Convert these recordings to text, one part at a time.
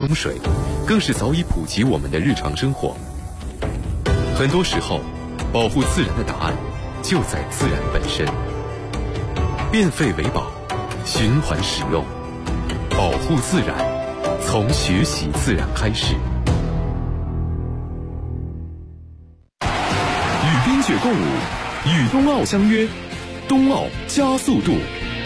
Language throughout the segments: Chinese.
水，更是早已普及我们的日常生活。很多时候，保护自然的答案就在自然本身。变废为宝，循环使用，保护自然，从学习自然开始。与冰雪共舞，与冬奥相约，冬奥加速度。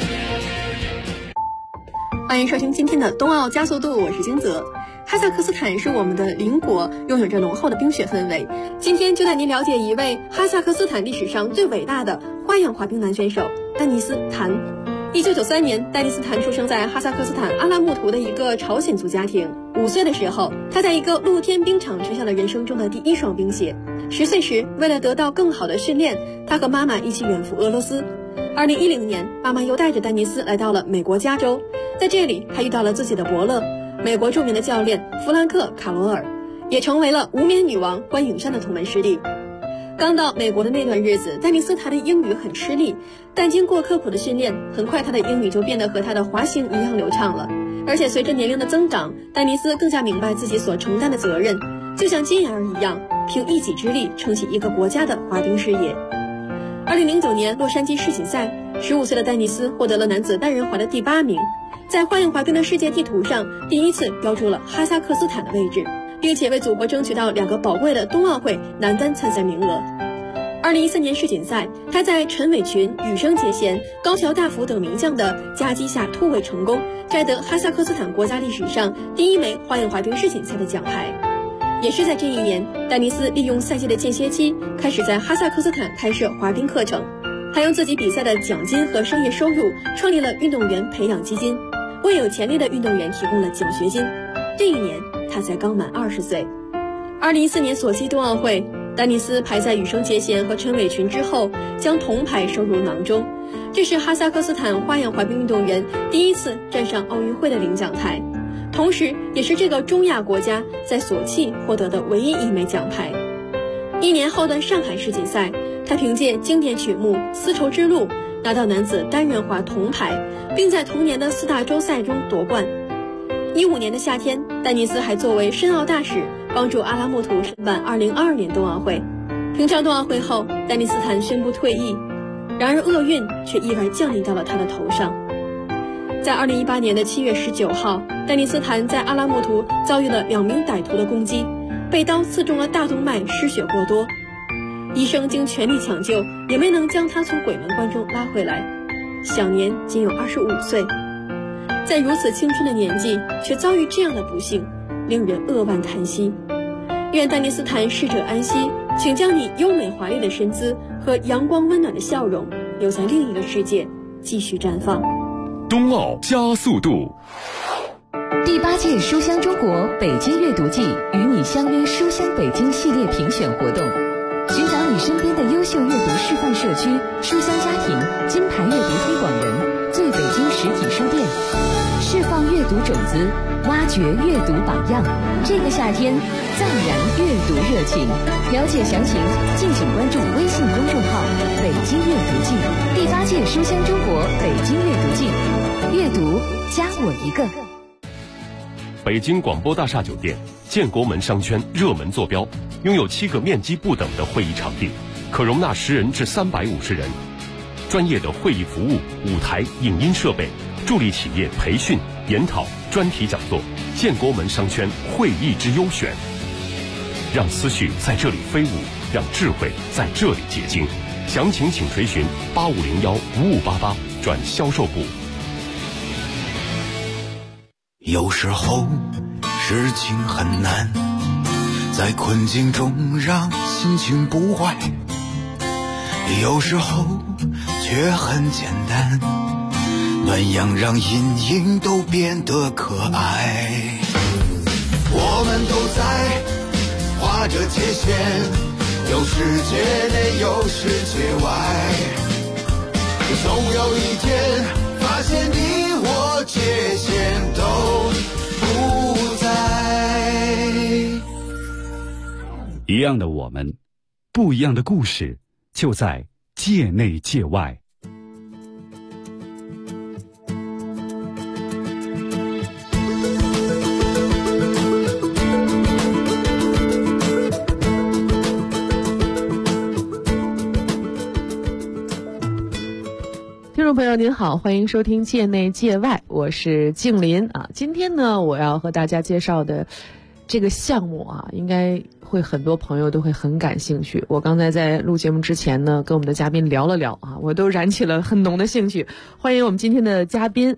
欢迎收听今天的冬奥加速度，我是金泽。哈萨克斯坦是我们的邻国，拥有着浓厚的冰雪氛围。今天就带您了解一位哈萨克斯坦历史上最伟大的花样滑冰男选手丹尼斯·坦。1993年，丹尼斯·坦出生在哈萨克斯坦阿拉木图的一个朝鲜族家庭。5岁的时候，他在一个露天冰场穿下了人生中的第一双冰鞋。10岁时，为了得到更好的训练，他和妈妈一起远赴俄罗斯。2010年，妈妈又带着丹尼斯来到了美国加州，在这里，他遇到了自己的伯乐，美国著名的教练弗兰克·卡罗尔，也成为了无冕女王关颖珊的同门师弟。刚到美国的那段日子，丹尼斯他的英语很吃力，但经过刻苦的训练，很快他的英语就变得和他的滑行一样流畅了。而且随着年龄的增长，丹尼斯更加明白自己所承担的责任，就像金妍儿一样，凭一己之力撑起一个国家的滑冰事业。2009年洛杉矶世锦赛，15岁的丹尼斯获得了男子单人滑的第8名，在花样滑冰的世界地图上第一次标注了哈萨克斯坦的位置，并且为祖国争取到2个宝贵的冬奥会男单参赛名额。2014年世锦赛，他在陈伟群、羽生结弦、高桥大辅等名将的夹击下突围成功，摘得哈萨克斯坦国家历史上第1枚花样滑冰世锦赛的奖牌。也是在这一年，丹尼斯利用赛季的间歇期，开始在哈萨克斯坦开设滑冰课程。他用自己比赛的奖金和商业收入创立了运动员培养基金，为有潜力的运动员提供了奖学金。这一年，他才刚满20岁。2014年索契冬奥会，丹尼斯排在羽生结弦和陈伟群之后，将铜牌收入囊中。这是哈萨克斯坦花样滑冰运动员第一次站上奥运会的领奖台，同时也是这个中亚国家在索契获得的唯一1枚奖牌。1年后的上海世锦赛，他凭借经典曲目《丝绸之路》拿到男子单人滑铜牌，并在同年的4大洲赛中夺冠。15年的夏天，丹尼斯还作为申奥大使帮助阿拉木图申办2022年冬奥会。平昌冬奥会后，丹尼斯坦宣布退役，然而厄运却意外降临到了他的头上。在2018年的7月19号，丹尼斯坦在阿拉木图遭遇了2名歹徒的攻击，被刀刺中了大动脉，失血过多。医生经全力抢救，也没能将他从鬼门关中拉回来，享年仅有25岁。在如此青春的年纪，却遭遇这样的不幸，令人扼腕叹息。愿丹尼斯坦逝者安息，请将你优美华丽的身姿和阳光温暖的笑容留在另一个世界，继续绽放。 冬奥加速度。 第8届书香中国北京阅读季与你相约书香北京系列评选活动，寻找你身边的优秀阅读示范社区、书香家庭、金牌阅读推广人、最北京实体书店，释放阅读种子，挖掘阅读榜样。这个夏天，暂燃阅读热情。了解详情，敬请关注微信公众号“北京阅读季”。第8届书香中国北京阅读季，阅读加我一个。 北京广播大厦酒店建国门商圈热门坐标，拥有7个面积不等的会议场地，可容纳10人至350人。专业的会议服务、舞台、影音设备，助力企业培训、研讨、专题讲座。建国门商圈会议之优选，让思绪在这里飞舞，让智慧在这里结晶。详情请垂询8501-5588转销售部。 有时候事情很难，在困境中让心情不坏，有时候却很简单，暖阳让阴影都变得可爱。我们都在划着界限，有世界内有世界外，总有一天发现你我界限都不在。 一样的我们，不一样的故事，就在界内界外。 众朋友您好，欢迎收听界内界外，我是静林啊。今天呢，我要和大家介绍的这个项目啊，应该会很多朋友都会很感兴趣。我刚才在录节目之前呢，跟我们的嘉宾聊了聊啊，我都燃起了很浓的兴趣。欢迎我们今天的嘉宾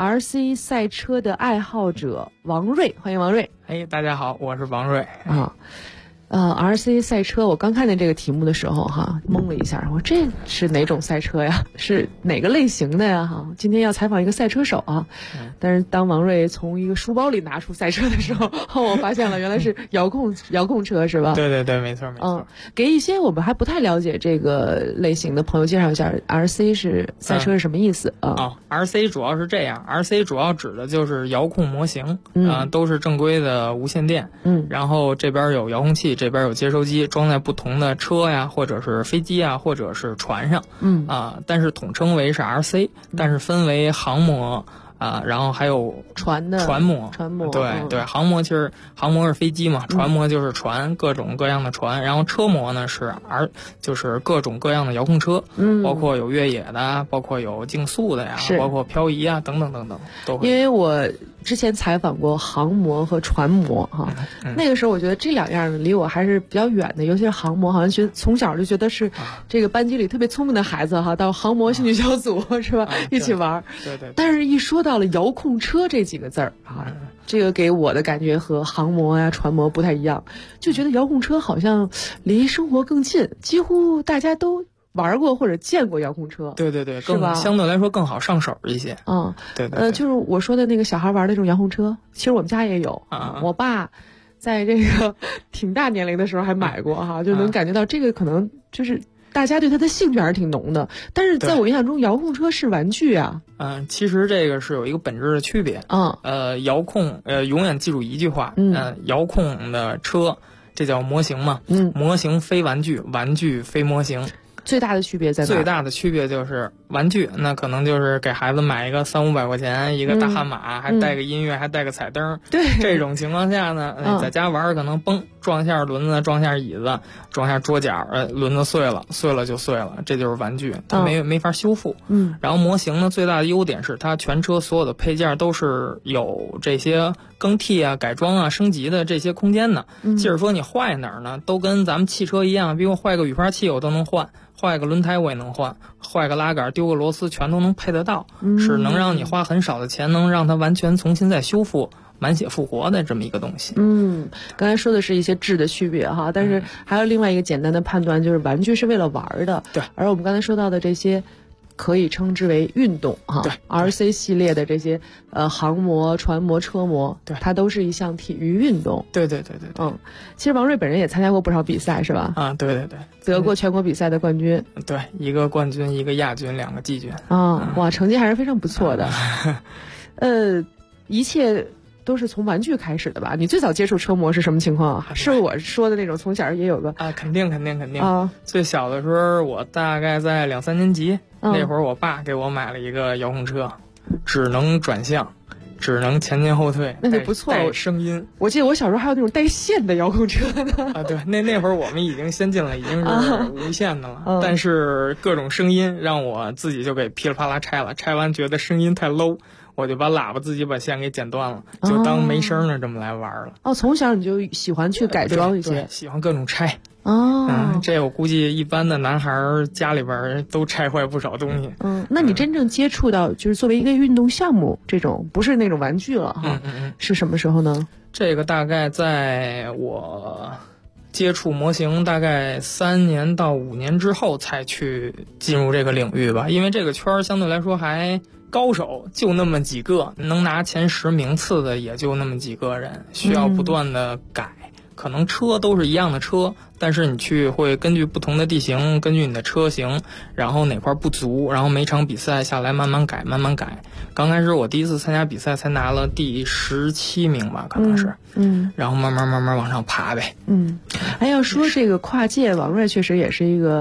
RC 赛车的爱好者王瑞，欢迎王瑞。 大家好，我是王瑞啊。RC 赛车，我刚看见这个题目的时候哈，懵了一下，我这是哪种赛车呀？是哪个类型的呀？哈，今天要采访一个赛车手啊。但是当王瑞从一个书包里拿出赛车的时候，我发现了原来是遥控车是吧？ 对对对，没错没错。 给一些我们还不太了解这个类型的朋友介绍一下 RC 是赛车是什么意思啊 ？RC 主要是这样 ，RC 主要指的就是遥控模型，都是正规的无线电，然后这边有遥控器。这边有接收机装在不同的车呀，或者是飞机啊，或者是船上，但是统称为是 RC，但是分为航模然后还有船模，对，航模其实航模是飞机嘛，船模就是船，各种各样的船，然后车模呢就是各种各样的遥控车，包括有越野的，包括有竞速的呀，包括漂移啊，等等等等，都会。 因为我之前采访过航模和船模哈，那个时候我觉得这两样离我还是比较远的，尤其是航模，好像从小就觉得是这个班级里特别聪明的孩子哈，到航模兴趣小组是吧，一起玩。 对。 但是一说到了遥控车这几个字儿啊，这个给我的感觉和航模呀、船模不太一样，就觉得遥控车好像离生活更近，几乎大家都玩过或者见过遥控车。 对，更相对来说更好上手一些。对。 就是我说的那个小孩玩那种遥控车，其实我们家也有我爸在这个挺大年龄的时候还买过哈，就能感觉到这个可能就是大家对它的兴趣还是挺浓的。但是在我印象中，遥控车是玩具啊。 其实这个是有一个本质的区别。遥控永远记住一句话，遥控的车这叫模型嘛，模型非玩具，玩具非模型。 最大的区别在哪？ 最大的区别就是玩具，那可能就是给孩子买一个300-500块钱一个大悍马，还带个音乐，还带个彩灯。 对， 这种情况下呢，在家玩可能撞一下轮子，撞一下椅子，撞一下桌角，轮子碎了就碎了，这就是玩具，它没法修复。然后模型呢，最大的优点是它全车所有的配件都是有这些更替啊、改装啊、升级的这些空间的。即使说你坏哪儿呢，都跟咱们汽车一样，比如坏个雨刷器我都能换。坏个轮胎我也能换，坏个拉杆丢个螺丝全都能配得到，是能让你花很少的钱能让它完全重新再修复，满血复活的这么一个东西。 刚才说的是一些质的区别哈，但是还有另外一个简单的判断，就是玩具是为了玩的。 对， 而我们刚才说到的这些可以称之为运动哈。 对 ，RC 系列的这些航模、船模、车模， 对， 它都是一项体育运动。 对。 其实王瑞本人也参加过不少比赛是吧？ 对。 得过全国比赛的冠军。 对，一个冠军，一个亚军，2个季军。 哇，成绩还是非常不错的。一切都是从玩具开始的吧？你最早接触车模是什么情况？是我说的那种从小也有个肯定最小的时候，我大概在2-3年级，那会儿我爸给我买了一个遥控车，只能转向，只能前进后退， 那就不错。 带声音， 我记得我小时候还有那种带线的遥控车呢。 对，那会儿我们已经先进了，已经是无线的了。但是各种声音让我自己就给噼里啪啦拆了，拆完觉得声音太 low。我就把喇叭自己把线给剪断了，就当没声的这么来玩了。 从小你就喜欢去改装一些， 对，喜欢各种拆。 哦， 这我估计一般的男孩家里边都拆坏不少东西。 那你真正接触到就是作为一个运动项目这种，不是那种玩具了哈，是什么时候呢？ 这个大概在我接触模型大概3年到5年之后才去进入这个领域吧，因为这个圈相对来说还高手就那么几个，能拿前10名次的也就那么几个人，需要不断的改。可能车都是一样的车，但是你会根据不同的地形，根据你的车型，然后哪块不足，然后每场比赛下来慢慢改。刚开始我第一次参加比赛才拿了第17名吧，可能是，然后慢慢往上爬呗。 还要说这个跨界，王瑞确实也是一个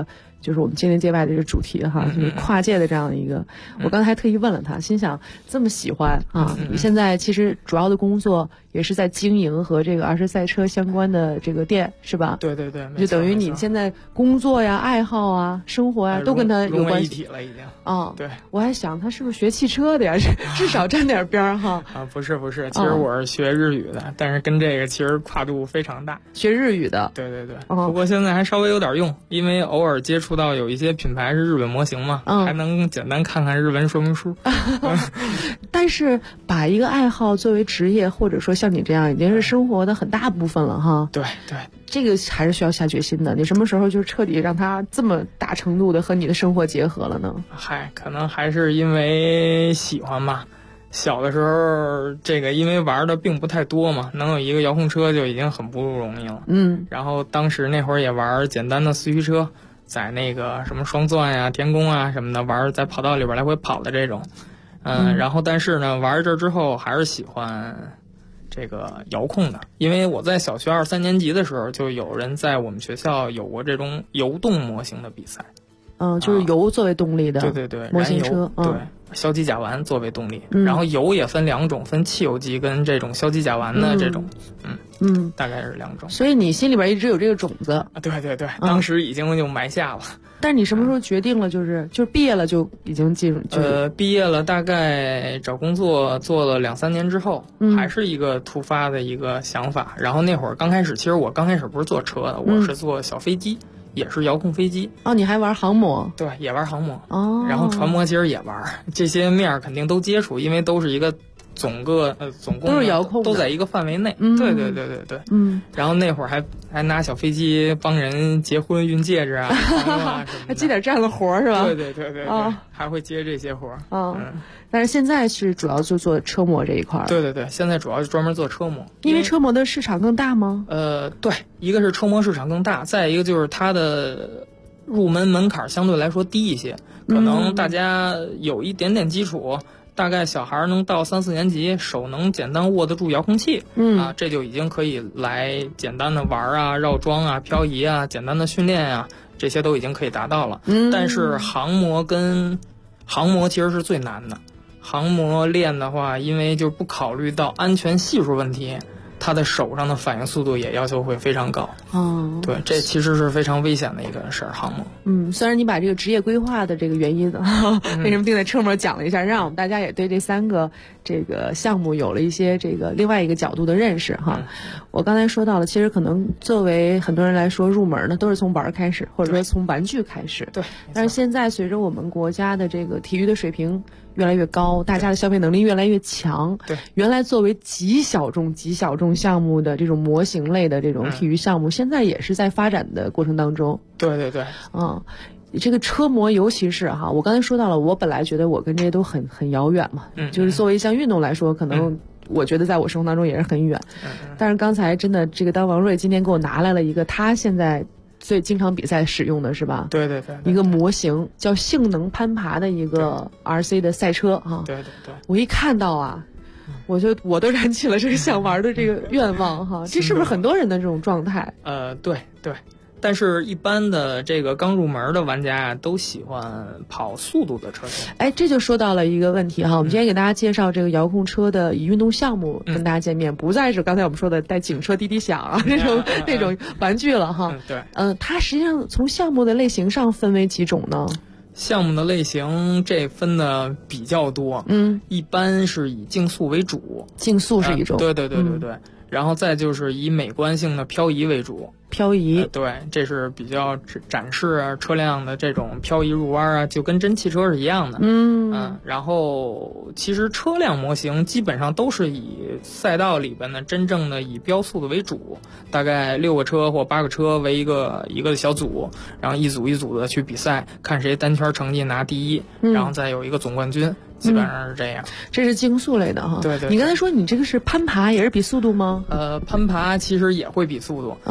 就是我们界内界外的这个主题哈，就是跨界的这样的一个。我刚才还特意问了他，心想这么喜欢啊，你现在其实主要的工作也是在经营和这个儿时赛车相关的这个店是吧？ 对对对， 就等于你现在工作呀、爱好啊、生活呀都跟他有关系， 融为一体了已经。 啊， 对， 我还想他是不是学汽车的呀？至少沾点边儿哈。 啊，不是，其实我是学日语的，但是跟这个其实跨度非常大。 学日语的， 对对对。不过现在还稍微有点用，因为偶尔接触到有一些品牌是日本模型嘛，还能简单看看日文说明书。 但是把一个爱好作为职业，或者说像你这样，已经是生活的很大部分了哈。 对对。 这个还是需要下决心的。你什么时候就彻底让它这么大程度的和你的生活结合了呢？ 可能还是因为喜欢吧。小的时候，这个因为玩的并不太多嘛，能有一个遥控车就已经很不容易了。然后当时那会儿也玩简单的四驱车，在那个什么双钻呀、天宫啊什么的玩，在跑道里边来回跑的这种。然后但是呢，玩这之后还是喜欢这个遥控的，因为我在小学2、3年级的时候，就有人在我们学校有过这种油动模型的比赛。 就是油作为动力的， 对对对， 模型车， 对，硝基甲烷作为动力，然后油也分2种，分汽油机跟这种硝基甲烷的这种，大概是2种。 所以你心里边一直有这个种子。 对对对，当时已经就埋下了。 但是你什么时候决定了？就是毕业了就已经进入？ 毕业了，大概找工作做了2、3年之后，还是一个突发的一个想法。然后那会儿刚开始，其实我刚开始不是做车的，我是做小飞机。也是遥控飞机哦，你还玩航模？ 对，也玩航模哦。 然后船模其实也玩，这些面肯定都接触，因为都是一个总共都是遥控， 都在一个范围内。对对对对对。然后那会儿还拿小飞机帮人结婚运戒指啊， 还接点这样的活是吧？ 对对对对对，还会接这些活。 但是现在是主要就做车模这一块。 对对对，现在主要是专门做车模， 因为车模的市场更大吗？ 对，一个是车模市场更大，再一个就是它的入门门槛相对来说低一些，可能大家有一点点基础，大概小孩能到3、4年级，手能简单握得住遥控器，这就已经可以来简单的玩啊、绕桩啊、漂移啊、简单的训练啊，这些都已经可以达到了。但是航模其实是最难的。航模练的话，因为就不考虑到安全系数问题，他的手上的反应速度也要求会非常高。对，这其实是非常危险的一个事儿，航模。 虽然你把这个职业规划的这个原因为什么定在车模讲了一下，让我们大家也对这3个这个项目有了一些这个另外一个角度的认识哈。我刚才说到了，其实可能作为很多人来说，入门呢都是从玩开始，或者说从玩具开始。 对。 但是现在随着我们国家的这个体育的水平越来越高，大家的消费能力越来越强。 对， 原来作为极小众项目的这种模型类的这种体育项目，现在也是在发展的过程当中。 对对对， 这个车模尤其是哈，我刚才说到了，我本来觉得我跟这些都很遥远嘛，就是作为一项运动来说，可能我觉得在我生活当中也是很远。但是刚才真的这个当王瑞今天给我拿来了一个他现在最经常比赛使用的是吧？ 对对对， 一个模型叫性能攀爬的一个 RC 的赛车哈。 对对对， 我一看到啊，我都燃起了这个想玩的这个愿望哈。这是不是很多人的这种状态？ 对对。但是，一般的这个刚入门的玩家啊，都喜欢跑速度的车型。 这就说到了一个问题哈。我们今天给大家介绍这个遥控车的以运动项目跟大家见面，不再是刚才我们说的带警车滴滴响啊那种玩具了哈。 对。 它实际上从项目的类型上分为几种呢？ 项目的类型这分的比较多，一般是以竞速为主。 竞速是一种。 对对对对对。然后再就是以美观性的漂移为主。 漂移， 对，这是比较展示车辆的这种漂移入弯啊，就跟真汽车是一样的。然后其实车辆模型基本上都是以赛道里边的真正的以标速的为主，大概6个车或8个车为一个小组，然后一组一组的去比赛，看谁单圈成绩拿第一，然后再有一个总冠军。基本上是这样。 这是竞速类的哈。 对对。 你刚才说你这个是攀爬，也是比速度吗？ 攀爬其实也会比速度，但是我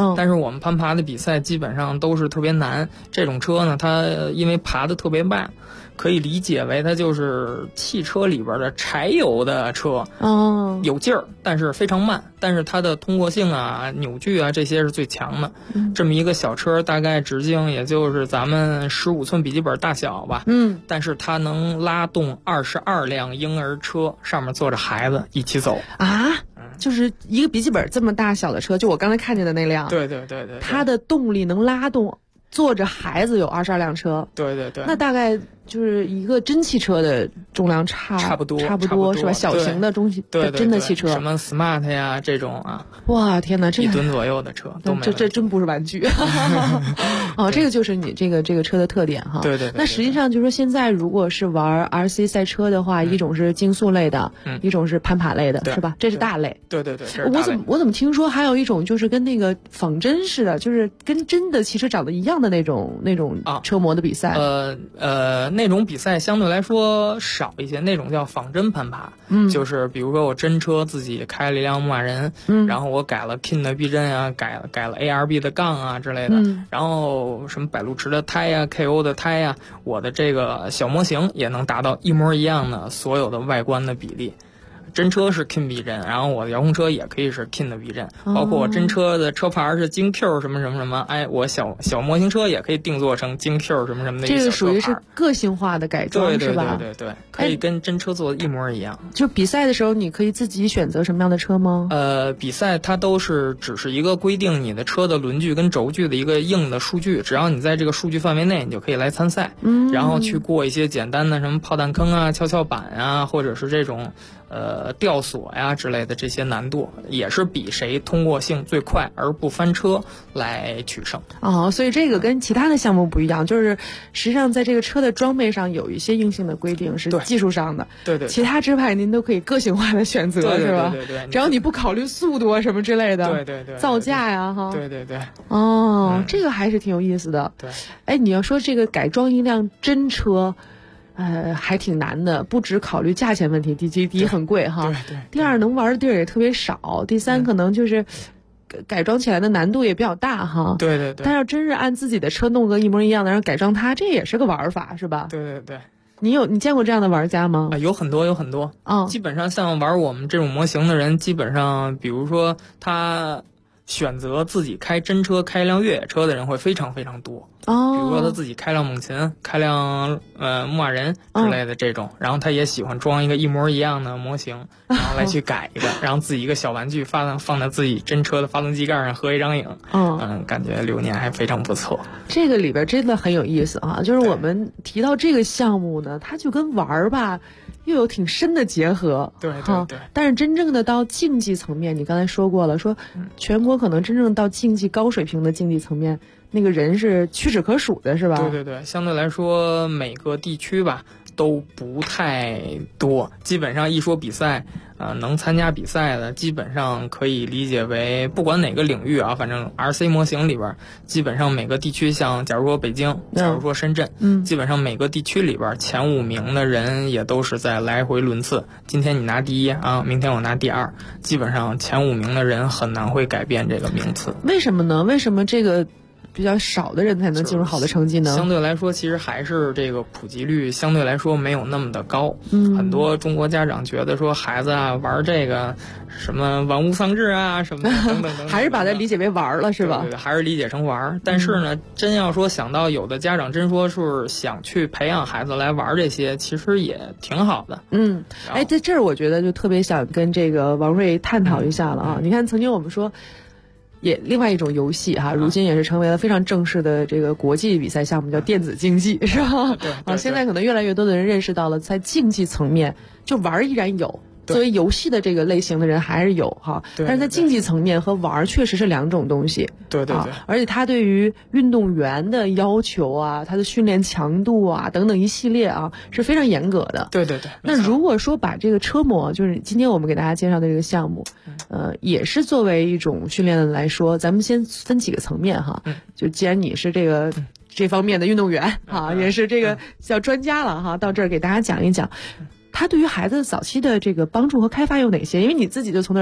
我们攀爬的比赛基本上都是特别难。这种车呢，它因为爬得特别慢，可以理解为它就是汽车里边的柴油的车，有劲儿，但是非常慢，但是它的通过性啊、扭矩啊这些是最强的。这么一个小车，大概直径也就是咱们15寸笔记本大小吧，但是它能拉动22辆婴儿车，上面坐着孩子一起走啊。就是一个笔记本这么大小的车，就我刚才看见的那辆， 对， 它的动力能拉动坐着孩子有22辆车， 对， 那大概就是一个真汽车的重量差不多是吧？小型的中对真的汽车， 什么 smart 呀这种啊， 哇天哪，这 1吨左右的车都没有， 这真不是玩具哦，这个就是你这个车的特点哈。 对。 那实际上就是说，现在如果是玩 RC 赛车的话，一种是竞速类的，一种是攀爬类的，是吧？这是大类。 对， 我怎么听说还有一种就是跟那个仿真似的，就是跟真的汽车长得一样的那种车模的比赛。 那种比赛相对来说少一些，那种叫仿真攀爬。就是比如说我真车自己开了一辆牧马人，然后我改了 King 的避震啊，改了 ARB 的杠啊之类的，然后什么百路驰的胎呀、KO 的胎呀，我的这个小模型也能达到一模一样的所有的外观的比例。真车是 King 避震，然后我的遥控车也可以是 King 的避震，包括我真车的车牌是京 Q 什么什么什么，哎，我小模型车也可以定做成京 Q 什么什么的一个小车牌。这个属于是个性化的改装，是吧？ 对，可以跟真车做的一模一样。 就比赛的时候，你可以自己选择什么样的车吗？ 比赛它都是只是一个规定你的车的轮距跟轴距的一个硬的数据，只要你在这个数据范围内，你就可以来参赛。然后去过一些简单的什么炮弹坑啊、跷跷板啊，或者是这种吊索呀之类的这些难度，也是比谁通过性最快而不翻车来取胜。 所以这个跟其他的项目不一样，就是实际上在这个车的装备上有一些硬性的规定是技术上的， 对， 其他支派您都可以个性化的选择，是吧？ 对， 只要你不考虑速度啊什么之类的， 对， 造价呀哈， 对， 这个还是挺有意思的。 对， 哎，你要说这个改装一辆真车。还挺难的，不只考虑价钱问题，第一很贵哈， 对， 第二能玩的地儿也特别少，第三可能就是改装起来的难度也比较大哈。 对。 但要真是按自己的车弄个一模一样的，然后改装它，这也是个玩法，是吧？ 对。 你见过这样的玩家吗？ 有很多。基本上像玩我们这种模型的人，基本上比如说他选择自己开真车、开一辆越野车的人会非常非常多。比如说他自己开辆猛禽、开辆牧马人之类的这种，然后他也喜欢装一个一模一样的模型，然后来去改一个，然后自己一个小玩具放在自己真车的发动机盖上合一张影，感觉流年还非常不错。 这个里边真的很有意思啊！就是我们提到这个项目呢，它就跟玩儿吧又有挺深的结合， 对。 但是真正的到竞技层面，你刚才说过了，说全国可能真正到竞技高水平的竞技层面，那个人是屈指可数的，是吧？ 对，相对来说每个地区吧都不太多，基本上一说比赛能参加比赛的基本上可以理解为不管哪个领域啊，反正 RC 模型里边基本上每个地区，像假如说北京，假如说深圳，基本上每个地区里边前5名的人也都是在来回轮次，今天你拿第一啊，明天我拿第2，基本上前5名的人很难会改变这个名次。 为什么呢？为什么这个比较少的人才能进入好的成绩呢？ 相对来说，其实还是这个普及率相对来说没有那么的高。很多中国家长觉得说孩子啊玩这个什么玩物丧志啊什么的等等， 还是把它理解为玩了，是吧？ 对，还是理解成玩。但是呢，真要说想到有的家长真说是想去培养孩子来玩这些，其实也挺好的。 在这儿我觉得就特别想跟这个王瑞探讨一下了啊！你看，曾经我们说。也另外一种游戏哈，如今也是成为了非常正式的这个国际比赛项目，叫电子竞技，是吧？ 对。 现在可能越来越多的人认识到了，在竞技层面，就玩依然有。作为游戏的这个类型的人还是有哈，但是在竞技层面和玩确实是两种东西。 对， 而且它对于运动员的要求啊，他的训练强度啊等等一系列啊是非常严格的。 对。 那如果说把这个车模，就是今天我们给大家介绍的这个项目，也是作为一种训练来说，咱们先分几个层面哈。就既然你是这方面的运动员啊，也是这个叫专家了哈，到这儿给大家讲一讲。它对于孩子早期的这个帮助和开发有哪些？因为你自己就从那儿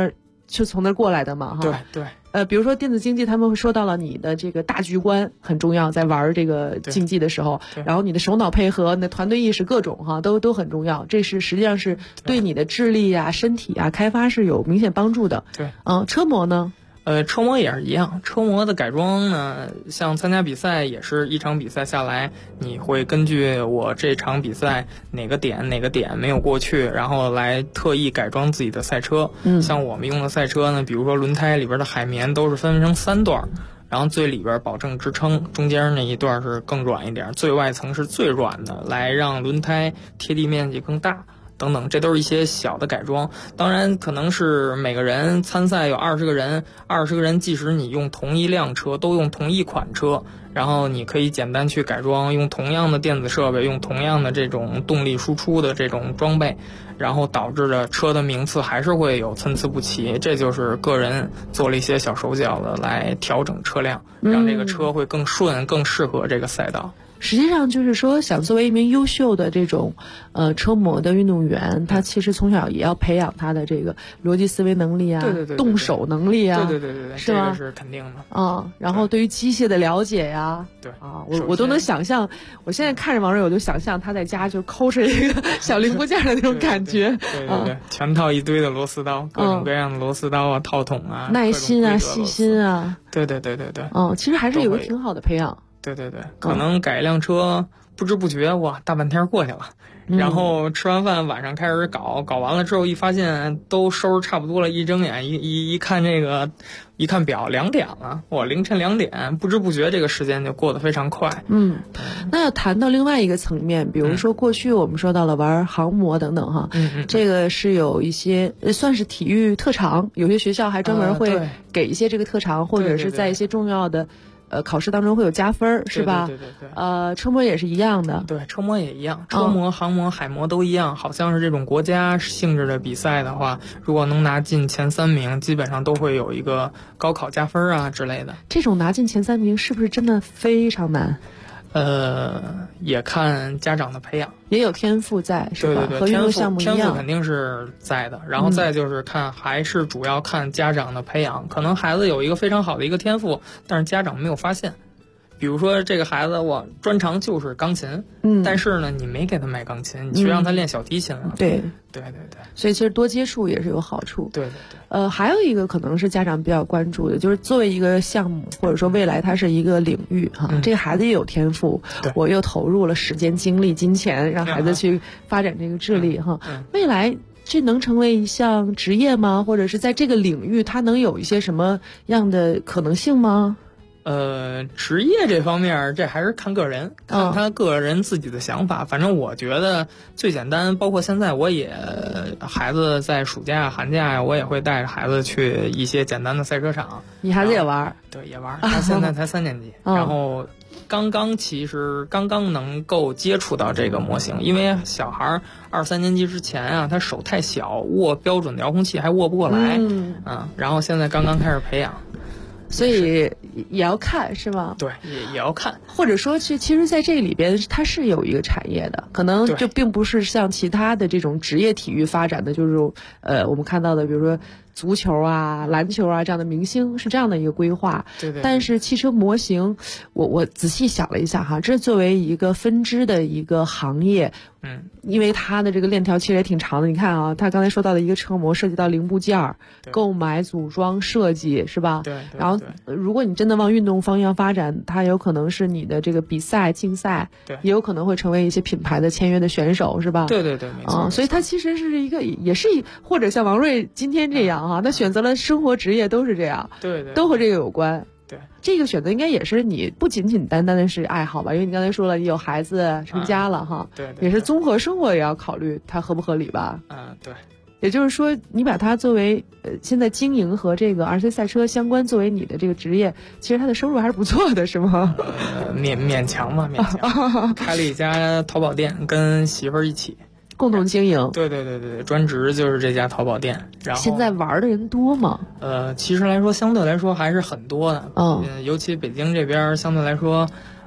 就从那儿过来的嘛，哈。 对对。 比如说电子竞技，他们会说到了你的这个大局观很重要，在玩这个竞技的时候，然后你的手脑配合、你的团队意识各种哈都很重要，这是实际上是对你的智力啊、身体啊开发是有明显帮助的。 对， 车模呢？ 车模也是一样，车模的改装呢，像参加比赛也是一场比赛下来，你会根据我这场比赛哪个点没有过去，然后来特意改装自己的赛车。像我们用的赛车呢，比如说轮胎里边的海绵都是分成3段，然后最里边保证支撑，中间那一段是更软一点，最外层是最软的，来让轮胎贴地面积更大。等等，这都是一些小的改装。当然，可能是每个人参赛有20个人，即使你用同一辆车，都用同一款车，然后你可以简单去改装，用同样的电子设备，用同样的这种动力输出的这种装备，然后导致的车的名次还是会有参差不齐。这就是个人做了一些小手脚的来调整车辆，让这个车会更顺，更适合这个赛道。 实际上就是说，想作为一名优秀的这种车模的运动员，他其实从小也要培养他的这个逻辑思维能力啊， 对动手能力啊， 对， 是吧？ 这个是肯定的。 然后对于机械的了解呀， 对啊，我都能想象，我现在看着王瑞，我就想象他在家就抠着一个小零部件的那种感觉， 对，全套一堆的螺丝刀，各种各样的螺丝刀啊，套筒啊， 耐心啊，细心啊， 对， 其实还是有个挺好的培养。 对，可能改一辆车，不知不觉哇，大半天过去了。然后吃完饭晚上开始搞完了之后，一发现都收拾差不多了，一睁眼一看一看表2点了，哇，凌晨2点，不知不觉这个时间就过得非常快。 那要谈到另外一个层面，比如说过去我们说到了玩航模等等哈，这个是有一些算是体育特长，有些学校还专门会给一些这个特长，或者是在一些重要的考试当中会有加分，是吧？ 对。 车模也是一样的。 对，车模也一样，车模、航模、海模都一样。好像是这种国家性质的比赛的话，如果能拿进前3名，基本上都会有一个高考加分啊之类的。 这种拿进前3名是不是真的非常难？ 也看家长的培养， 也有天赋在，是吧？ 对， 和运动项目一样， 天赋肯定是在的。然后再就是还是主要看家长的培养。可能孩子有一个非常好的一个天赋，但是家长没有发现。比如说这个孩子我专长就是钢琴，但是呢你没给他买钢琴，你去让他练小提琴了。 对。 所以其实多接触也是有好处。 对。 还有一个可能是家长比较关注的，就是作为一个项目或者说未来它是一个领域哈，这个孩子也有天赋，我又投入了时间、精力、金钱，让孩子去发展这个智力哈，未来这能成为一项职业吗？或者是在这个领域它能有一些什么样的可能性吗？ 职业这方面，这还是看个人，看他个人自己的想法。反正我觉得最简单，包括现在我也孩子在暑假、寒假呀，我也会带着孩子去一些简单的赛车场。 你孩子也玩？ 对，也玩。他现在才3年级，然后刚刚能够接触到这个模型，因为小孩2、3年级之前啊，他手太小，握标准的遥控器还握不过来，然后现在刚刚开始培养。 所以也要看是吗？ 对，也要看， 或者说其实在这里边它是有一个产业的，可能就并不是像其他的这种职业体育发展的，就是我们看到的，比如说足球啊、篮球啊这样的明星是这样的一个规划。 对。 但是汽车模型，我仔细想了一下哈，这作为一个分支的一个行业，因为它的这个链条其实也挺长的。你看啊，他刚才说到的一个车模涉及到零部件、购买、组装、设计，是吧？ 对。 然后，如果你真的往运动方向发展，它有可能是你的这个比赛、竞赛，也有可能会成为一些品牌的签约的选手，是吧？ 对，没错。 所以它其实是一个，也是或者像王瑞今天这样哈，他选择了生活职业都是这样， 对， 都和这个有关。 对， 这个选择应该也是你不仅仅单单的是爱好吧？因为你刚才说了，你有孩子成家了哈， 对， 也是综合生活也要考虑它合不合理吧？ 对。 也就是说，你把它作为现在经营和这个RC赛车相关作为你的这个职业，其实它的收入还是不错的，是吗？ 勉强吧，勉强。开了一家淘宝店，跟媳妇儿一起共同经营。 对，专职就是这家淘宝店。然后现在玩的人多吗？ 其实来说，相对来说还是很多的。尤其北京这边相对来说，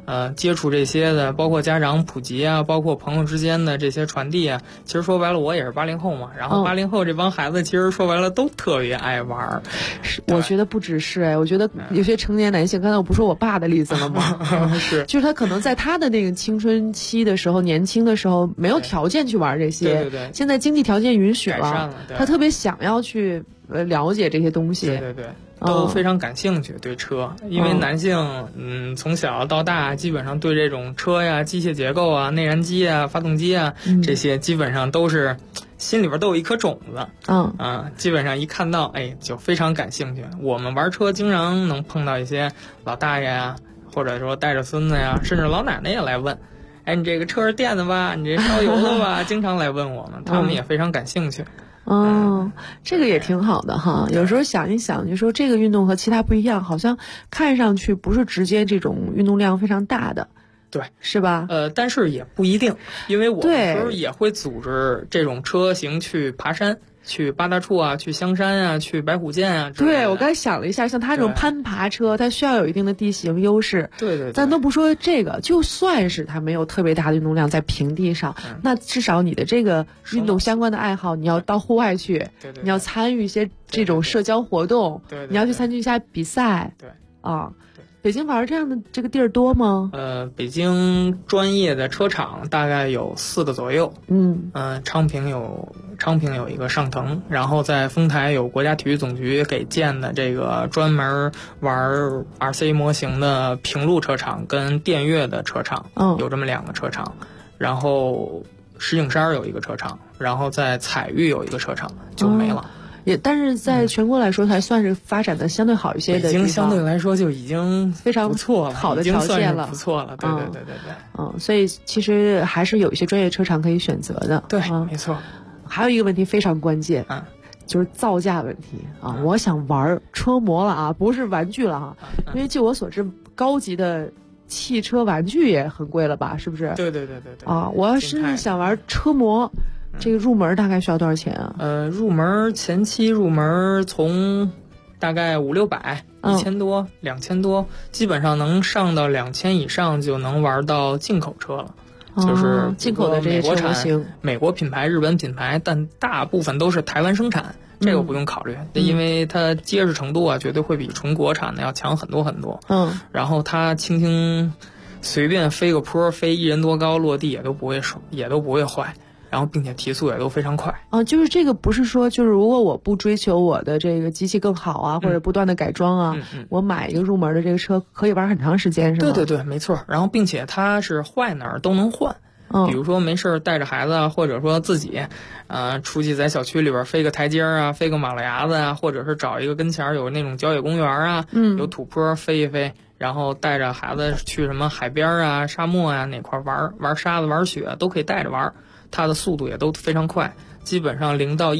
接触这些的，包括家长普及啊，包括朋友之间的这些传递啊。其实说白了，我也是80后嘛，然后80后这帮孩子，其实说白了都特别爱玩。 我觉得不只是我觉得有些成年男性，刚才我不说我爸的例子了吗？ 是， 就是他可能在他的那个青春期的时候，年轻的时候没有条件去玩这些， 对， 现在经济条件允许了， 他特别想要去了解这些东西， 对。都非常感兴趣对车，因为男性从小到大基本上对这种车呀、机械结构啊、内燃机啊、发动机啊这些基本上都是心里边都有一颗种子，基本上一看到就非常感兴趣。我们玩车经常能碰到一些老大爷呀，或者说带着孙子呀，甚至老奶奶也来问，你这个车是电的吧？你这烧油的吧？经常来问我们，他们也非常感兴趣。 这个也挺好的哈。有时候想一想，就说这个运动和其他不一样，好像看上去不是直接这种运动量非常大的， 对， 是吧？ 但是也不一定，因为我们时候也会组织这种车型去爬山。去八大处啊，去香山啊，去白虎涧啊。 对，我刚才想了一下，像它这种攀爬车，它需要有一定的地形优势。 对。 咱都不说这个，就算是它没有特别大的运动量在平地上，那至少你的这个运动相关的爱好，你要到户外去，你要参与一些这种社交活动，你要去参与一下比赛。 对啊。北京玩这样的这个地儿多吗？ 北京专业的车厂大概有4个左右。昌平有一个上腾，然后在丰台有国家体育总局给建的这个专门玩 RC 模型的平路车厂跟电悦的车厂，有这么2个车厂。然后石景山有一个车厂，然后在彩玉有一个车厂，就没了。 但是在全国来说，还算是发展的相对好一些的地方。 北京相对来说就已经非常不错了， 好的条件了， 不错了。对。 所以其实还是有一些专业车厂可以选择的。 对，没错。 还有一个问题非常关键，就是造价问题啊。我想玩车模了啊，不是玩具了啊，因为据我所知，高级的汽车玩具也很贵了吧？是不是？ 对。 啊，我要是想玩车模。这个入门大概需要多少钱啊？ 入门前期入门从大概500-600、1000多、2000多，基本上能上到2000以上就能玩到进口车了。就是进口的这些车模型， 美国品牌、日本品牌，但大部分都是台湾生产，这个不用考虑，因为它结实程度啊，绝对会比纯国产的要强很多很多。然后它轻轻随便飞个坡，飞1人多高，落地也都不会坏。然后并且提速也都非常快就是这个不是说就是如果我不追求我的这个机器更好啊，或者不断的改装啊，我买一个入门的这个车可以玩很长时间，是吗？ 对，没错。然后并且它是坏哪儿都能换，比如说没事带着孩子啊，或者说自己出去在小区里边飞个台阶啊，飞个马路牙子啊，或者是找一个跟前有那种郊野公园啊，有土坡飞一飞，然后带着孩子去什么海边啊、沙漠啊那块玩沙子、玩雪都可以带着玩。它的速度也都非常快，基本上0到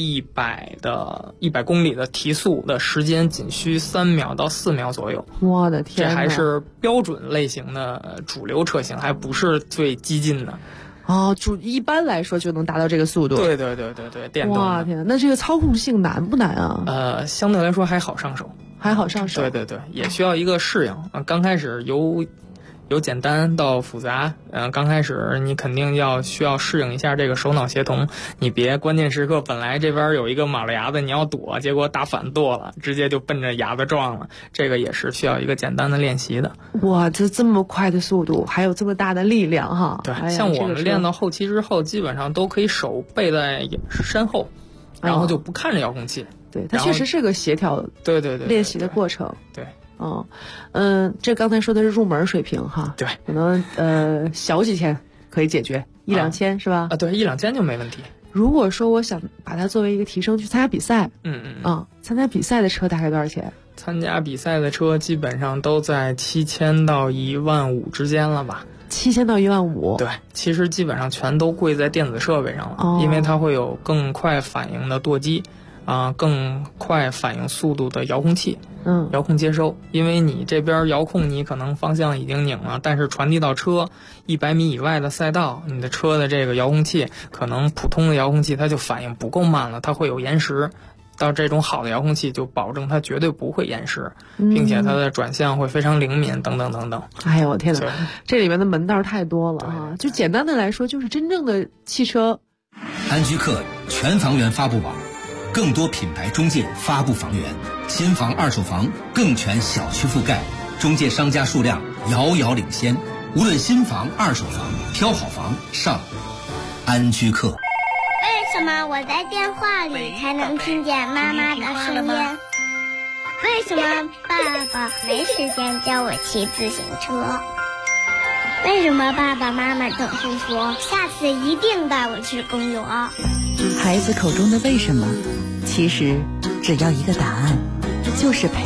100公里的提速的时间仅需3秒到4秒左右。 我的天， 这还是标准类型的主流车型，还不是最激进的。 一般来说就能达到这个速度。 对，电动的。 哇天，那这个操控性难不难啊？ 相对来说还好上手。对，也需要一个适应。刚开始由简单到复杂，刚开始你肯定需要适应一下这个手脑协同，你别关键时刻本来这边有一个马路牙子你要躲，结果打反舵了，直接就奔着牙子撞了，这个也是需要一个简单的练习的。 哇，这么快的速度，还有这么大的力量哈！ 对，像我们练到后期之后，基本上都可以手背在身后，然后就不看着遥控器。 对，它确实是个协调对练习的过程。 对。 这刚才说的是入门水平哈， 对， 可能小几千可以解决，1-2千是吧？ 对，1-2千就没问题。 如果说我想把它作为一个提升去参加比赛，参加比赛的车大概多少钱？ 参加比赛的车基本上都在7000到15000之间了吧 ？7000到15000。 对，其实基本上全都贵在电子设备上了，因为它会有更快反应的舵机。更快反应速度的遥控器，遥控接收，因为你这边遥控你可能方向已经拧了，但是传递到车100米以外的赛道，你的车的这个遥控器可能普通的遥控器它就反应不够慢了，它会有延时， 到这种好的遥控器就保证它绝对不会延时，并且它的转向会非常灵敏等等等等。 哎呦我天哪，这里面的门道太多了啊！就简单的来说，就是真正的汽车。 安居客全房源发布网，更多品牌中介发布房源，新房二手房更全小区覆盖，中介商家数量遥遥领先。无论新房二手房，挑好房上安居客。 为什么我在电话里才能听见妈妈的声音？为什么爸爸没时间教我骑自行车？为什么爸爸妈妈总是说下次一定带我去公园？ 孩子口中的为什么，其实只要一个答案，就是陪